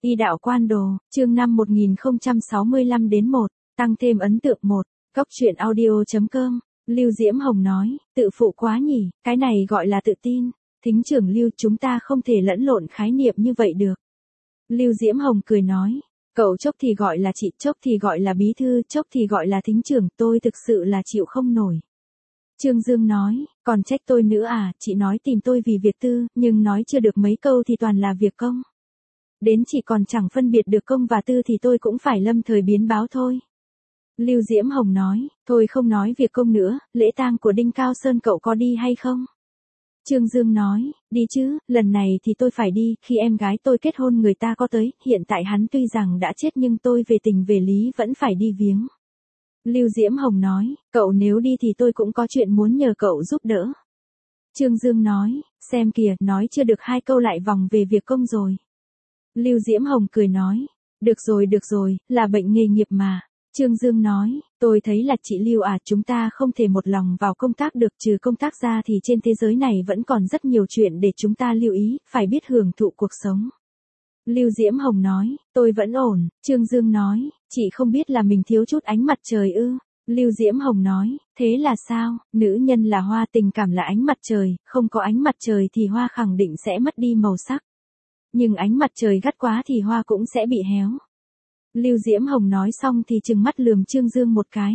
Y đạo quan đồ, chương 5 1065 đến 1, tăng thêm ấn tượng 1, Cốc truyện audio.com, Lưu Diễm Hồng nói, tự phụ quá nhỉ, cái này gọi là tự tin, thính trưởng Lưu chúng ta không thể lẫn lộn khái niệm như vậy được. Lưu Diễm Hồng cười nói, cậu chốc thì gọi là chị, chốc thì gọi là bí thư, chốc thì gọi là thính trưởng, tôi thực sự là chịu không nổi. Trương Dương nói, còn trách tôi nữa à, chị nói tìm tôi vì việc tư, nhưng nói chưa được mấy câu thì toàn là việc công. Đến chị còn chẳng phân biệt được công và tư thì tôi cũng phải lâm thời biến báo thôi. Lưu Diễm Hồng nói, thôi không nói việc công nữa, lễ tang của Đinh Cao Sơn cậu có đi hay không? Trương Dương nói, đi chứ, lần này thì tôi phải đi, khi em gái tôi kết hôn người ta có tới, hiện tại hắn tuy rằng đã chết nhưng tôi về tình về lý vẫn phải đi viếng. Lưu Diễm Hồng nói, cậu nếu đi thì tôi cũng có chuyện muốn nhờ cậu giúp đỡ. Trương Dương nói, xem kìa, nói chưa được hai câu lại vòng về việc công rồi. Lưu Diễm Hồng cười nói, được rồi, là bệnh nghề nghiệp mà. Trương Dương nói, tôi thấy là chị Lưu à, chúng ta không thể một lòng vào công tác được, trừ công tác ra thì trên thế giới này vẫn còn rất nhiều chuyện để chúng ta lưu ý, phải biết hưởng thụ cuộc sống. Lưu Diễm Hồng nói, tôi vẫn ổn. Trương Dương nói, chị không biết là mình thiếu chút ánh mặt trời ư? Lưu Diễm Hồng nói, thế là sao? Nữ nhân là hoa, tình cảm là ánh mặt trời, không có ánh mặt trời thì hoa khẳng định sẽ mất đi màu sắc. Nhưng ánh mặt trời gắt quá thì hoa cũng sẽ bị héo. Lưu Diễm Hồng nói xong thì trừng mắt lườm Trương Dương một cái.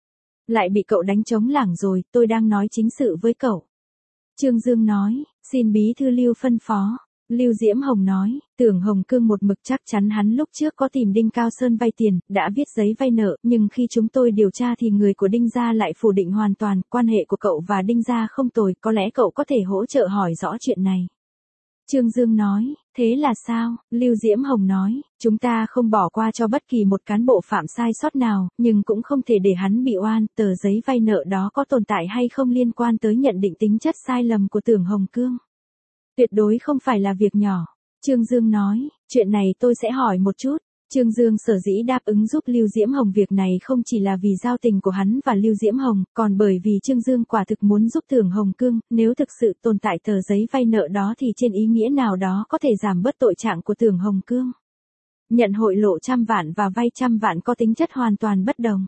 Lại bị cậu đánh trống lảng rồi, tôi đang nói chính sự với cậu. Trương Dương nói, xin bí thư Lưu phân phó. Lưu Diễm Hồng nói, Tưởng Hồng Cương một mực chắc chắn hắn lúc trước có tìm Đinh Cao Sơn vay tiền, đã viết giấy vay nợ, nhưng khi chúng tôi điều tra thì người của Đinh gia lại phủ định hoàn toàn, quan hệ của cậu và Đinh gia không tồi, có lẽ cậu có thể hỗ trợ hỏi rõ chuyện này. Trương Dương nói, thế là sao? Lưu Diễm Hồng nói, chúng ta không bỏ qua cho bất kỳ một cán bộ phạm sai sót nào, nhưng cũng không thể để hắn bị oan, tờ giấy vay nợ đó có tồn tại hay không liên quan tới nhận định tính chất sai lầm của Tưởng Hồng Cương. Tuyệt đối không phải là việc nhỏ. Trương Dương nói, chuyện này tôi sẽ hỏi một chút. Trương Dương sở dĩ đáp ứng giúp Lưu Diễm Hồng việc này không chỉ là vì giao tình của hắn và Lưu Diễm Hồng, còn bởi vì Trương Dương quả thực muốn giúp Tưởng Hồng Cương, nếu thực sự tồn tại tờ giấy vay nợ đó thì trên ý nghĩa nào đó có thể giảm bớt tội trạng của Tưởng Hồng Cương. Nhận hội lộ 100 vạn và vay 100 vạn có tính chất hoàn toàn bất đồng.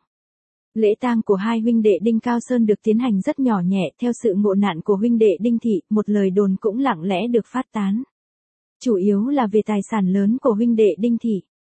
Lễ tang của hai huynh đệ Đinh Cao Sơn được tiến hành rất nhỏ nhẹ, theo sự ngộ nạn của huynh đệ Đinh Thị, một lời đồn cũng lặng lẽ được phát tán. Chủ yếu là về tài sản lớn của huynh đệ Đinh Thị.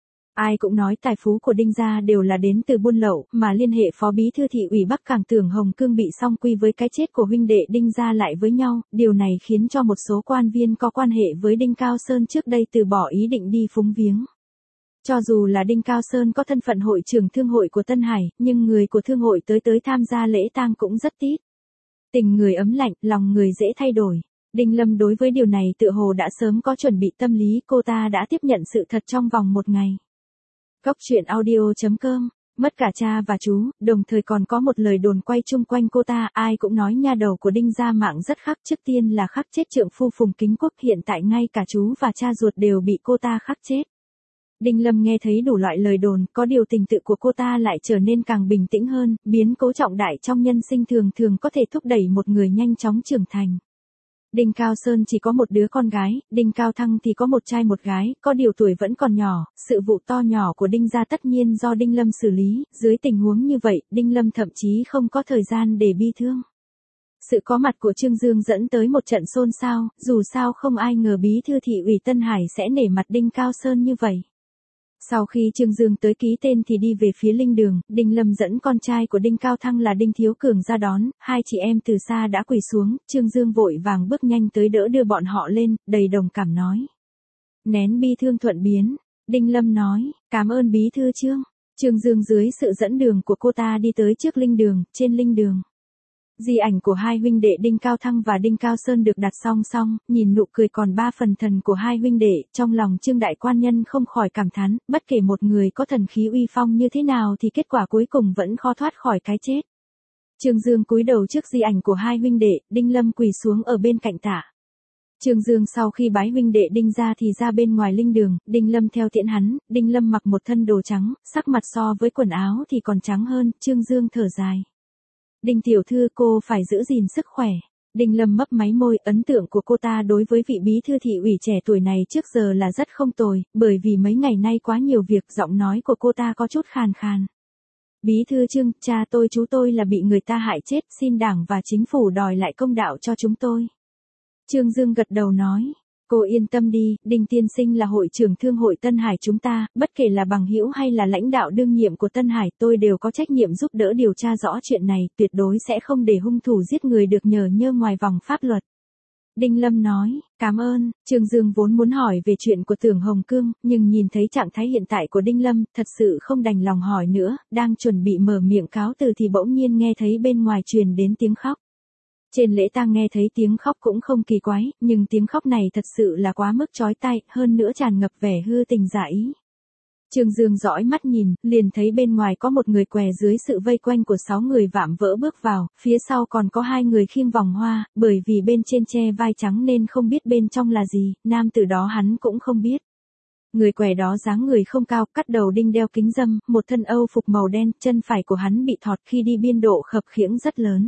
Ai cũng nói tài phú của Đinh gia đều là đến từ buôn lậu, mà liên hệ phó bí thư thị ủy Bắc Cảng Tưởng Hồng Cương bị song quy với cái chết của huynh đệ Đinh gia lại với nhau, điều này khiến cho một số quan viên có quan hệ với Đinh Cao Sơn trước đây từ bỏ ý định đi phúng viếng. Cho dù là Đinh Cao Sơn có thân phận hội trưởng thương hội của Tân Hải, nhưng người của thương hội tới tham gia lễ tang cũng rất ít. Tình người ấm lạnh, lòng người dễ thay đổi. Đinh Lâm đối với điều này tựa hồ đã sớm có chuẩn bị tâm lý, cô ta đã tiếp nhận sự thật trong vòng một ngày. Cốc truyện audio.com, mất cả cha và chú, đồng thời còn có một lời đồn quay chung quanh cô ta, ai cũng nói nha đầu của Đinh gia mạng rất khắc, trước tiên là khắc chết trượng phu Phùng Kính Quốc, hiện tại ngay cả chú và cha ruột đều bị cô ta khắc chết. Đinh Lâm nghe thấy đủ loại lời đồn, có điều tình tự của cô ta lại trở nên càng bình tĩnh hơn, biến cố trọng đại trong nhân sinh thường có thể thúc đẩy một người nhanh chóng trưởng thành. Đinh Cao Sơn chỉ có một đứa con gái, Đinh Cao Thăng thì có một trai một gái, có điều tuổi vẫn còn nhỏ, sự vụ to nhỏ của Đinh gia tất nhiên do Đinh Lâm xử lý, dưới tình huống như vậy, Đinh Lâm thậm chí không có thời gian để bi thương. Sự có mặt của Trương Dương dẫn tới một trận xôn xao, dù sao không ai ngờ bí thư thị ủy Tân Hải sẽ nể mặt Đinh Cao Sơn như vậy. Sau khi Trương Dương tới ký tên thì đi về phía linh đường, Đinh Lâm dẫn con trai của Đinh Cao Thăng là Đinh Thiếu Cường ra đón, hai chị em từ xa đã quỳ xuống, Trương Dương vội vàng bước nhanh tới đỡ đưa bọn họ lên, đầy đồng cảm nói. Nén bi thương thuận biến, Đinh Lâm nói, cảm ơn bí thư Trương. Trương Dương dưới sự dẫn đường của cô ta đi tới trước linh đường, trên linh đường. Di ảnh của hai huynh đệ Đinh Cao Thăng và Đinh Cao Sơn được đặt song song, nhìn nụ cười còn ba phần thần của hai huynh đệ, trong lòng Trương đại quan nhân không khỏi cảm thán, bất kể một người có thần khí uy phong như thế nào thì kết quả cuối cùng vẫn khó thoát khỏi cái chết. Trương Dương cúi đầu trước di ảnh của hai huynh đệ, Đinh Lâm quỳ xuống ở bên cạnh tạ. Trương Dương sau khi bái huynh đệ Đinh ra thì ra bên ngoài linh đường, Đinh Lâm theo tiễn hắn, Đinh Lâm mặc một thân đồ trắng, sắc mặt so với quần áo thì còn trắng hơn, Trương Dương thở dài. Đinh tiểu thư cô phải giữ gìn sức khỏe. Đinh Lâm mấp máy môi, ấn tượng của cô ta đối với vị bí thư thị ủy trẻ tuổi này trước giờ là rất không tồi, bởi vì mấy ngày nay quá nhiều việc, giọng nói của cô ta có chút khàn khàn. Bí thư Trương, cha tôi chú tôi là bị người ta hại chết, xin đảng và chính phủ đòi lại công đạo cho chúng tôi. Trương Dương gật đầu nói, cô yên tâm đi, Đinh tiên sinh là hội trưởng thương hội Tân Hải chúng ta, bất kể là bằng hữu hay là lãnh đạo đương nhiệm của Tân Hải, tôi đều có trách nhiệm giúp đỡ điều tra rõ chuyện này, tuyệt đối sẽ không để hung thủ giết người được nhờ nhơ ngoài vòng pháp luật. Đinh Lâm nói, cảm ơn. Trương Dương vốn muốn hỏi về chuyện của Tưởng Hồng Cương, nhưng nhìn thấy trạng thái hiện tại của Đinh Lâm, thật sự không đành lòng hỏi nữa, đang chuẩn bị mở miệng cáo từ thì bỗng nhiên nghe thấy bên ngoài truyền đến tiếng khóc. Trên lễ tang nghe thấy tiếng khóc cũng không kỳ quái, nhưng tiếng khóc này thật sự là quá mức chói tai, hơn nữa tràn ngập vẻ hư tình giả ý. Trương Dương dõi mắt nhìn, liền thấy bên ngoài có một người què dưới sự vây quanh của 6 người vạm vỡ bước vào, phía sau còn có 2 người khiêng vòng hoa, bởi vì bên trên che vai trắng nên không biết bên trong là gì, nam tử đó hắn cũng không biết. Người què đó dáng người không cao, cắt đầu đinh đeo kính râm, một thân âu phục màu đen, chân phải của hắn bị thọt khi đi biên độ khập khiễng rất lớn.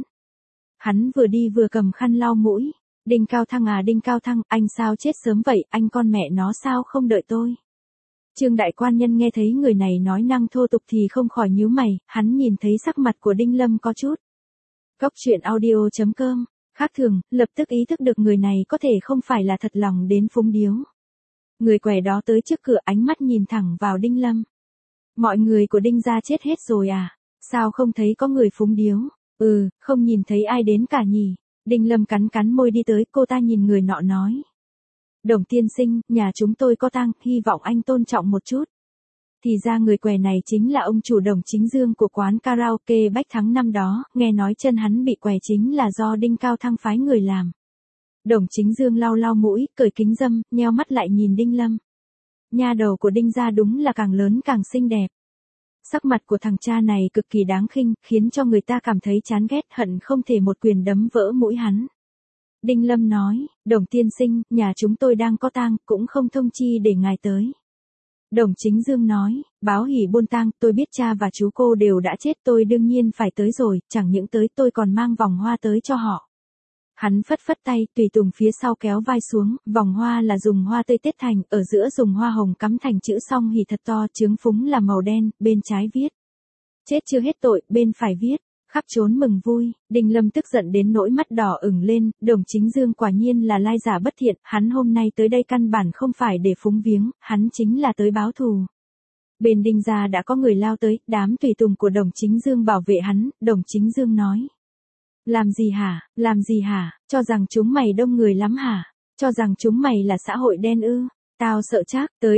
Hắn vừa đi vừa cầm khăn lau mũi. Đinh Cao Thăng à, Đinh Cao Thăng, anh sao chết sớm vậy, anh con mẹ nó sao không đợi tôi. Trương đại quan nhân nghe thấy người này nói năng thô tục thì không khỏi nhíu mày, hắn nhìn thấy sắc mặt của Đinh Lâm có chút. Cốc truyện audio.com, khác thường, lập tức ý thức được người này có thể không phải là thật lòng đến phúng điếu. Người què đó tới trước cửa, ánh mắt nhìn thẳng vào Đinh Lâm. Mọi người của Đinh gia chết hết rồi à, sao không thấy có người phúng điếu. Không nhìn thấy ai đến cả nhỉ. Đinh Lâm cắn cắn môi đi tới, cô ta nhìn người nọ nói. Đồng tiên sinh, nhà chúng tôi có tang, hy vọng anh tôn trọng một chút. Thì ra người què này chính là ông chủ Đồng Chính Dương của quán karaoke Bách Thắng năm đó, nghe nói chân hắn bị què chính là do Đinh Cao Thăng phái người làm. Đồng Chính Dương lau lau mũi, cởi kính râm, nheo mắt lại nhìn Đinh Lâm. Nha đầu của Đinh gia đúng là càng lớn càng xinh đẹp. Sắc mặt của thằng cha này cực kỳ đáng khinh, khiến cho người ta cảm thấy chán ghét, hận không thể một quyền đấm vỡ mũi hắn. Đinh Lâm nói, Đồng tiên sinh, nhà chúng tôi đang có tang, cũng không thông chi để ngài tới. Đồng Chính Dương nói, báo hỉ buôn tang, tôi biết cha và chú cô đều đã chết, tôi đương nhiên phải tới rồi, chẳng những tới tôi còn mang vòng hoa tới cho họ. Hắn phất phất tay, tùy tùng phía sau kéo vai xuống, vòng hoa là dùng hoa tươi tết thành, ở giữa dùng hoa hồng cắm thành chữ song hỉ thật to, chướng phúng là màu đen, bên trái viết. Chết chưa hết tội, bên phải viết. Khắp trốn mừng vui. Đinh Lâm tức giận đến nỗi mắt đỏ ửng lên, Đồng Chính Dương quả nhiên là lai giả bất thiện, hắn hôm nay tới đây căn bản không phải để phúng viếng, hắn chính là tới báo thù. Bên Đinh gia đã có người lao tới, đám tùy tùng của Đồng Chính Dương bảo vệ hắn, Đồng Chính Dương nói. Làm gì hả, cho rằng chúng mày đông người lắm hả, cho rằng chúng mày là xã hội đen ư. Tao sợ chắc, tới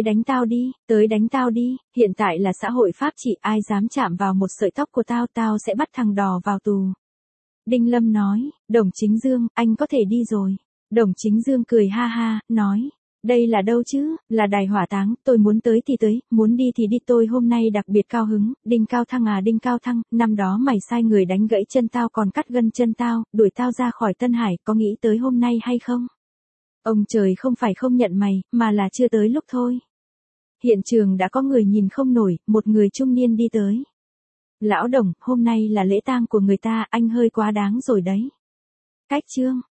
đánh tao đi, hiện tại là xã hội pháp trị, ai dám chạm vào một sợi tóc của tao, tao sẽ bắt thằng đò vào tù. Đinh Lâm nói, Đồng Chính Dương, anh có thể đi rồi. Đồng Chính Dương cười ha ha, nói, đây là đâu chứ, là đài hỏa táng, tôi muốn tới thì tới, muốn đi thì đi, tôi hôm nay đặc biệt cao hứng. Đinh Cao Thăng à, Đinh Cao Thăng, năm đó mày sai người đánh gãy chân tao còn cắt gân chân tao, đuổi tao ra khỏi Tân Hải, có nghĩ tới hôm nay hay không? Ông trời không phải không nhận mày, mà là chưa tới lúc thôi. Hiện trường đã có người nhìn không nổi, một người trung niên đi tới. Lão Đồng, hôm nay là lễ tang của người ta, anh hơi quá đáng rồi đấy. Cách chương.